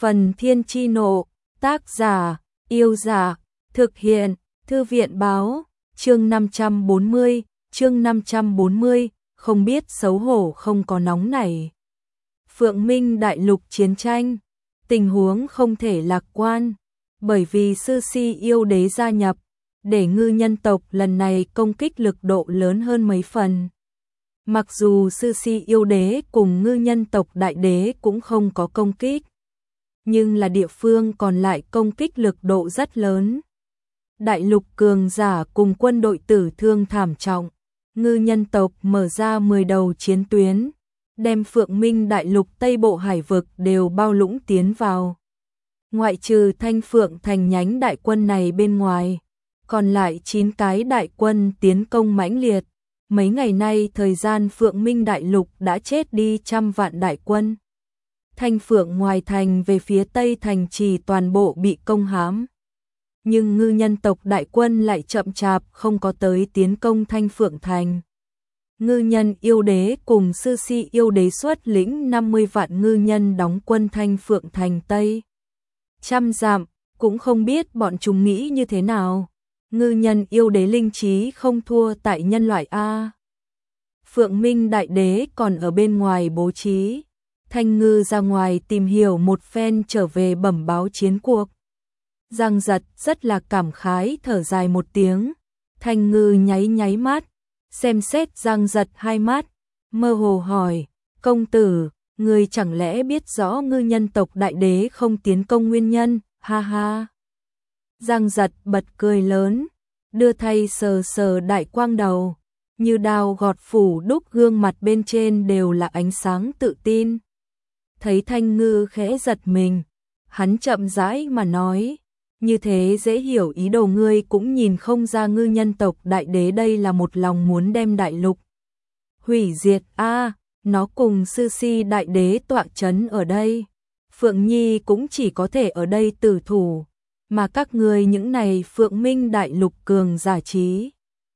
Phần Thiên Chi Nộ, tác giả, Yêu Giả, thực hiện, Thư viện Báo, chương 540, không biết xấu hổ không có nóng nảy. Phượng Minh Đại Lục chiến tranh, tình huống không thể lạc quan, bởi vì Sư Si yêu đế gia nhập, để ngư nhân tộc lần này công kích lực độ lớn hơn mấy phần. Mặc dù Sư Si yêu đế cùng ngư nhân tộc đại đế cũng không có công kích, nhưng là địa phương còn lại công kích lực độ rất lớn. Đại lục cường giả cùng quân đội tử thương thảm trọng, ngư nhân tộc mở ra 10 đầu chiến tuyến, đem Phượng Minh Đại Lục Tây Bộ Hải vực đều bao lũng tiến vào. Ngoại trừ Thanh Phượng thành nhánh đại quân này bên ngoài, còn lại 9 cái đại quân tiến công mãnh liệt. Mấy ngày nay thời gian Phượng Minh Đại Lục đã chết đi trăm vạn đại quân. Thanh Phượng ngoài thành về phía Tây thành trì toàn bộ bị công hãm. Nhưng ngư nhân tộc đại quân lại chậm chạp không có tới tiến công Thanh Phượng thành. Ngư nhân yêu đế cùng Sư Si yêu đế xuất lĩnh 50 vạn ngư nhân đóng quân Thanh Phượng thành Tây. Trăm dặm, cũng không biết bọn chúng nghĩ như thế nào. Ngư nhân yêu đế linh trí không thua tại nhân loại A. Phượng Minh Đại Đế còn ở bên ngoài bố trí. Thanh Ngư ra ngoài tìm hiểu một phen trở về bẩm báo chiến cuộc. Giang Giật rất là cảm khái thở dài một tiếng. Thanh Ngư nháy mắt, xem xét Giang Giật hai mắt, mơ hồ hỏi, công tử, người chẳng lẽ biết rõ ngư nhân tộc đại đế không tiến công nguyên nhân, ha ha. Giang Giật bật cười lớn, đưa tay sờ sờ đại quang đầu, như đao gọt phủ đúc gương mặt bên trên đều là ánh sáng tự tin. Thấy Thanh Ngư khẽ giật mình, hắn chậm rãi mà nói, như thế dễ hiểu ý đồ ngươi cũng nhìn không ra ngư nhân tộc đại đế đây là một lòng muốn đem đại lục hủy diệt a, nó cùng Sư Si đại đế tọa chấn ở đây, Phượng Nhi cũng chỉ có thể ở đây tử thủ, mà các ngươi những này Phượng Minh Đại Lục cường giả trí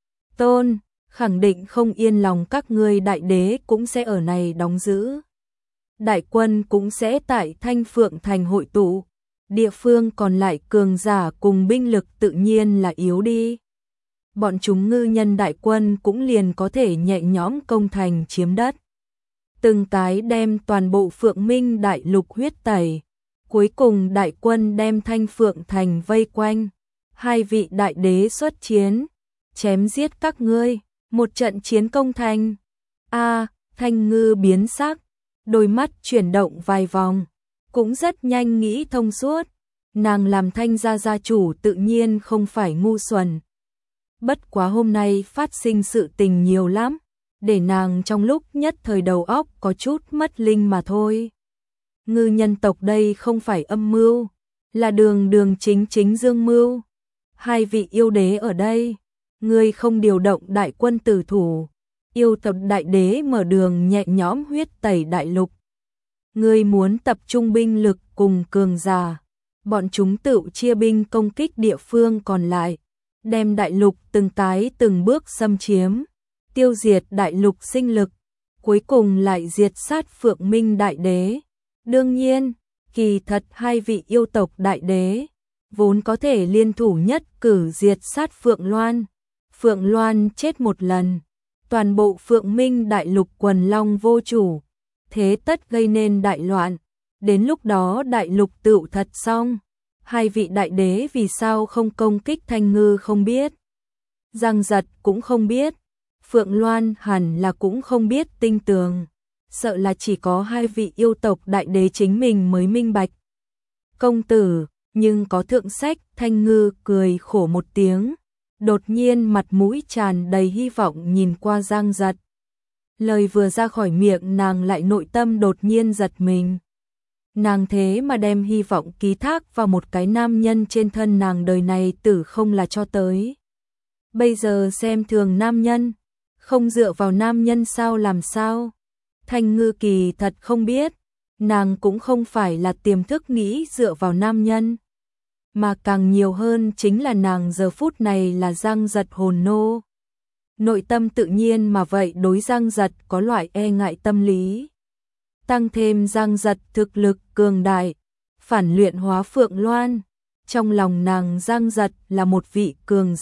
tôn, khẳng định không yên lòng các ngươi đại đế cũng sẽ ở này đóng giữ. Đại quân cũng sẽ tại Thanh Phượng thành hội tụ, địa phương còn lại cường giả cùng binh lực tự nhiên là yếu đi. Bọn chúng ngư nhân đại quân cũng liền có thể nhẹ nhõm công thành chiếm đất. Từng cái đem toàn bộ Phượng Minh Đại Lục huyết tẩy, cuối cùng đại quân đem Thanh Phượng thành vây quanh. Hai vị đại đế xuất chiến, chém giết các ngươi, một trận chiến công thành. A, Thanh Ngư biến sắc, đôi mắt chuyển động vài vòng, cũng rất nhanh nghĩ thông suốt. Nàng làm Thanh gia gia chủ tự nhiên không phải ngu xuẩn. Bất quá hôm nay phát sinh sự tình nhiều lắm, để nàng trong lúc nhất thời đầu óc có chút mất linh mà thôi. Ngư nhân tộc đây không phải âm mưu, là đường chính dương mưu. Hai vị yêu đế ở đây, ngươi không điều động đại quân tử thủ, yêu tộc đại đế mở đường nhẹ nhõm huyết tẩy đại lục. Ngươi muốn tập trung binh lực cùng cường giả, bọn chúng tự chia binh công kích địa phương còn lại, đem đại lục từng bước xâm chiếm, tiêu diệt đại lục sinh lực, cuối cùng lại diệt sát Phượng Minh Đại Đế. Đương nhiên, kỳ thật hai vị yêu tộc đại đế vốn có thể liên thủ nhất cử diệt sát Phượng Loan. Phượng Loan chết một lần, toàn bộ Phượng Minh Đại Lục quần long vô chủ, thế tất gây nên đại loạn, đến lúc đó đại lục tựu thật xong. Hai vị đại đế vì sao không công kích Thanh Ngư không biết, Giang Giật cũng không biết, Phượng Loan hẳn là cũng không biết tinh tường, sợ là chỉ có hai vị yêu tộc đại đế chính mình mới minh bạch. Công tử, nhưng có thượng sách. Thanh Ngư cười khổ một tiếng, đột nhiên mặt mũi tràn đầy hy vọng nhìn qua Giang Giật. Lời vừa ra khỏi miệng nàng lại nội tâm đột nhiên giật mình. Nàng thế mà đem hy vọng ký thác vào một cái nam nhân trên thân nàng đời này tử không là cho tới. Bây giờ xem thường nam nhân, không dựa vào nam nhân sao làm sao? Thanh Ngư kỳ thật không biết, nàng cũng không phải là tiềm thức nghĩ dựa vào nam nhân, mà càng nhiều hơn chính là nàng giờ phút này là Giang Giật hồn nô. Nội tâm tự nhiên mà vậy đối Giang Giật có loại e ngại tâm lý. Tăng thêm Giang Giật thực lực cường đại, phản luyện hóa Phượng Loan. Trong lòng nàng Giang Giật là một vị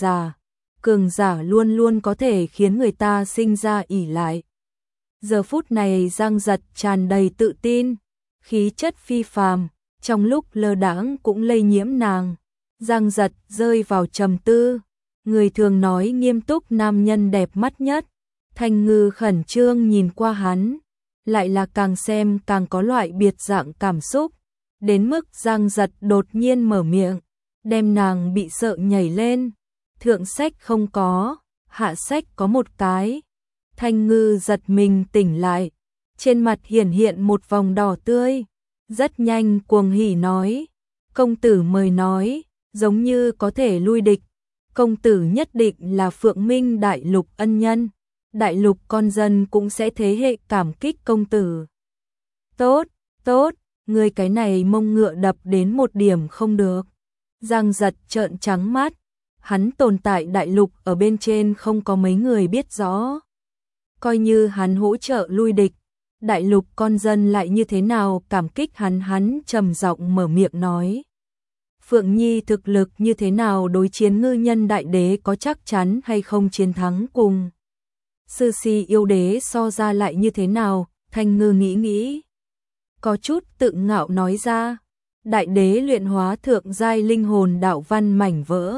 cường giả luôn luôn có thể khiến người ta sinh ra ỷ lại. Giờ phút này Giang Giật tràn đầy tự tin, khí chất phi phàm, trong lúc lơ đãng cũng lây nhiễm nàng. Giang Giật rơi vào trầm tư, người thường nói nghiêm túc nam nhân đẹp mắt nhất. Thanh Ngư khẩn trương nhìn qua hắn, lại là càng xem càng có loại biệt dạng cảm xúc, đến mức Giang Giật đột nhiên mở miệng, đem nàng bị sợ nhảy lên. Thượng sách không có, hạ sách có một cái. Thanh Ngư giật mình tỉnh lại, trên mặt hiển hiện một vòng đỏ tươi, rất nhanh cuồng hỉ nói, công tử mời nói, giống như có thể lui địch. Công tử nhất định là Phượng Minh Đại Lục ân nhân, Đại Lục con dân cũng sẽ thế hệ cảm kích công tử. Tốt, tốt, người cái này mông ngựa đập đến một điểm không được. Giang Giật trợn trắng mắt, hắn tồn tại Đại Lục ở bên trên không có mấy người biết rõ. Coi như hắn hỗ trợ lui địch, Đại Lục con dân lại như thế nào cảm kích hắn trầm giọng mở miệng nói. Phượng Nhi thực lực như thế nào đối chiến ngư nhân đại đế có chắc chắn hay không chiến thắng cùng sư si yêu đế so ra lại như thế nào. Thanh Ngư nghĩ, có chút tự ngạo nói ra, đại đế luyện hóa thượng giai linh hồn đạo văn mảnh vỡ,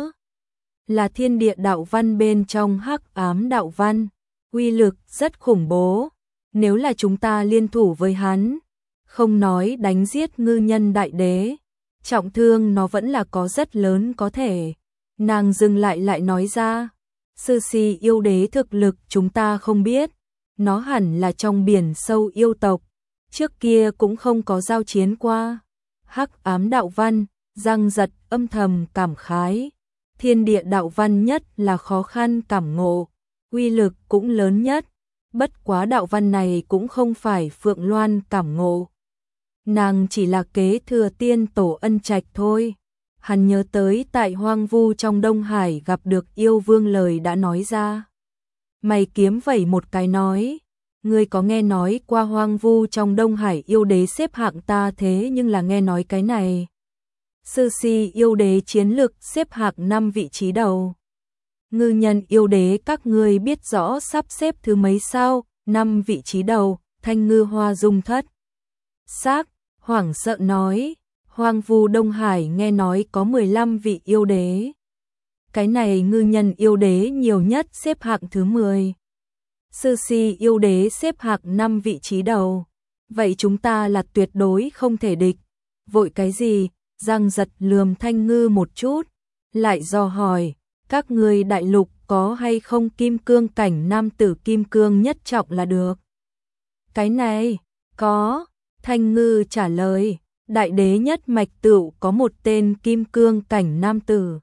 là thiên địa đạo văn bên trong hắc ám đạo văn, uy lực rất khủng bố. Nếu là chúng ta liên thủ với hắn, không nói đánh giết ngư nhân đại đế, trọng thương nó vẫn là có rất lớn có thể. Nàng dừng lại nói ra, sư si yêu đế thực lực chúng ta không biết, nó hẳn là trong biển sâu yêu tộc, trước kia cũng không có giao chiến qua. Hắc ám đạo văn, Giang Giật âm thầm cảm khái, thiên địa đạo văn nhất là khó khăn cảm ngộ, uy lực cũng lớn nhất, bất quá đạo văn này cũng không phải Phượng Loan cảm ngộ. Nàng chỉ là kế thừa tiên tổ ân trạch thôi. Hắn nhớ tới tại hoang vu trong Đông Hải gặp được yêu vương lời đã nói ra. Mày kiếm vẩy một cái nói, ngươi có nghe nói qua hoang vu trong Đông Hải yêu đế xếp hạng ta thế nhưng là nghe nói cái này. Sư si yêu đế chiến lực xếp hạng 5 vị trí đầu. Ngư nhân yêu đế các ngươi biết rõ sắp xếp thứ mấy sao? 5 vị trí đầu. Thanh Ngư hoa dung thất xác, hoảng sợ nói, hoang vu Đông Hải nghe nói có 15 vị yêu đế. Cái này ngư nhân yêu đế nhiều nhất xếp hạng thứ 10. Sư si yêu đế xếp hạng 5 vị trí đầu. Vậy chúng ta là tuyệt đối không thể địch. Vội cái gì? Giang Giật lườm Thanh Ngư một chút, lại dò hỏi, các ngươi Đại Lục có hay không kim cương cảnh nam tử kim cương nhất trọng là được. Cái này, có. Thanh Ngư trả lời, đại đế nhất mạch tựu có một tên kim cương cảnh nam tử.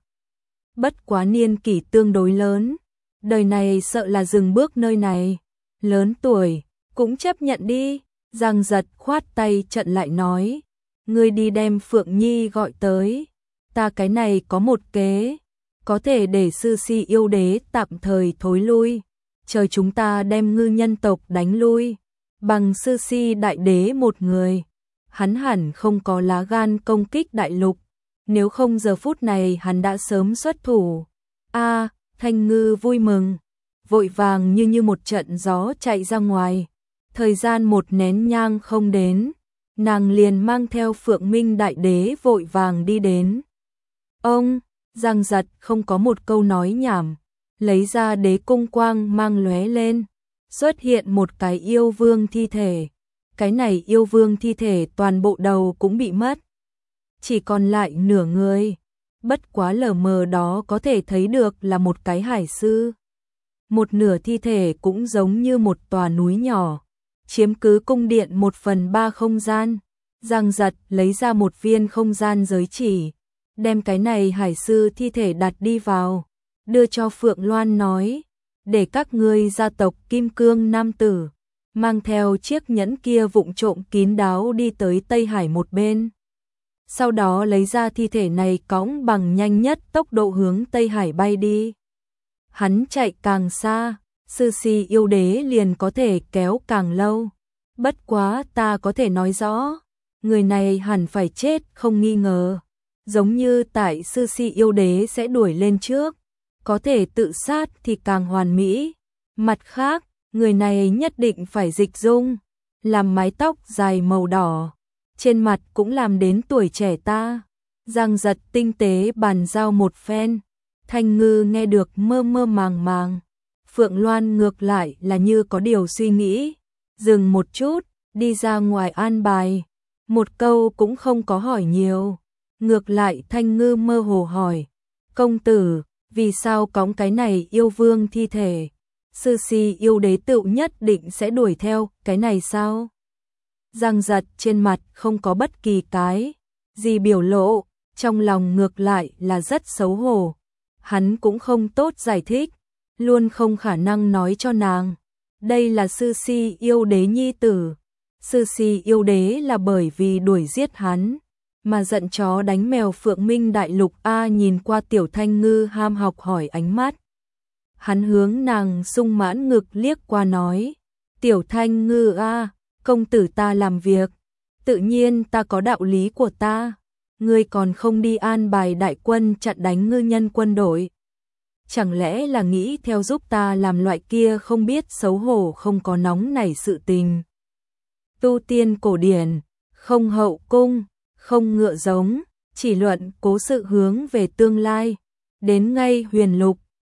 Bất quá niên kỷ tương đối lớn, đời này sợ là dừng bước nơi này. Lớn tuổi, cũng chấp nhận đi. Giang Giật khoát tay trận lại nói, ngươi đi đem Phượng Nhi gọi tới. Ta cái này có một kế, có thể để sư si yêu đế tạm thời thối lui, chờ chúng ta đem ngư nhân tộc đánh lui. Bằng sư si đại đế một người, hắn hẳn không có lá gan công kích Đại Lục, nếu không giờ phút này hắn đã sớm xuất thủ. A, Thanh Ngư vui mừng, vội vàng như một trận gió chạy ra ngoài. Thời gian một nén nhang không đến, nàng liền mang theo Phượng Minh đại đế vội vàng đi đến. Ông, Giang Giật không có một câu nói nhảm, lấy ra đế cung quang mang lóe lên, xuất hiện một cái yêu vương thi thể. Cái này yêu vương thi thể toàn bộ đầu cũng bị mất, chỉ còn lại nửa người. Bất quá lờ mờ đó có thể thấy được là một cái hải sư. Một nửa thi thể cũng giống như một tòa núi nhỏ, chiếm cứ cung điện 1/3 không gian. Giang Giật lấy ra một viên không gian giới chỉ, đem cái này hải sư thi thể đặt đi vào, đưa cho Phượng Loan nói, để các ngươi gia tộc Kim Cương nam tử mang theo chiếc nhẫn kia vụng trộm kín đáo đi tới Tây Hải một bên. Sau đó lấy ra thi thể này cõng bằng nhanh nhất tốc độ hướng Tây Hải bay đi. Hắn chạy càng xa, sư si yêu đế liền có thể kéo càng lâu. Bất quá ta có thể nói rõ, người này hẳn phải chết không nghi ngờ. Giống như tại sư si yêu đế sẽ đuổi lên trước, có thể tự sát thì càng hoàn mỹ. Mặt khác, người này nhất định phải dịch dung, làm mái tóc dài màu đỏ, trên mặt cũng làm đến tuổi trẻ ta. Giang Giật tinh tế bàn giao một phen, Thanh Ngư nghe được mơ mơ màng màng. Phượng Loan ngược lại là như có điều suy nghĩ, dừng một chút, đi ra ngoài an bài, một câu cũng không có hỏi nhiều. Ngược lại Thanh Ngư mơ hồ hỏi, công tử, vì sao cõng cái này yêu vương thi thể? Sư si yêu đế tựu nhất định sẽ đuổi theo cái này sao? Giang Giật trên mặt không có bất kỳ cái gì biểu lộ, trong lòng ngược lại là rất xấu hổ. Hắn cũng không tốt giải thích, luôn không khả năng nói cho nàng. Đây là sư si yêu đế nhi tử. Sư si yêu đế là bởi vì đuổi giết hắn mà giận chó đánh mèo. Phượng Minh Đại Lục A nhìn qua Tiểu Thanh Ngư ham học hỏi ánh mắt. Hắn hướng nàng sung mãn ngực liếc qua nói, Tiểu Thanh Ngư A, công tử ta làm việc, tự nhiên ta có đạo lý của ta. Ngươi còn không đi an bài đại quân chặn đánh ngư nhân quân đội? Chẳng lẽ là nghĩ theo giúp ta làm loại kia không biết xấu hổ không có nóng nảy sự tình? Tu tiên cổ điển, không hậu cung, không ngựa giống, chỉ luận cố sự hướng về tương lai. Đến ngay Huyền Lục,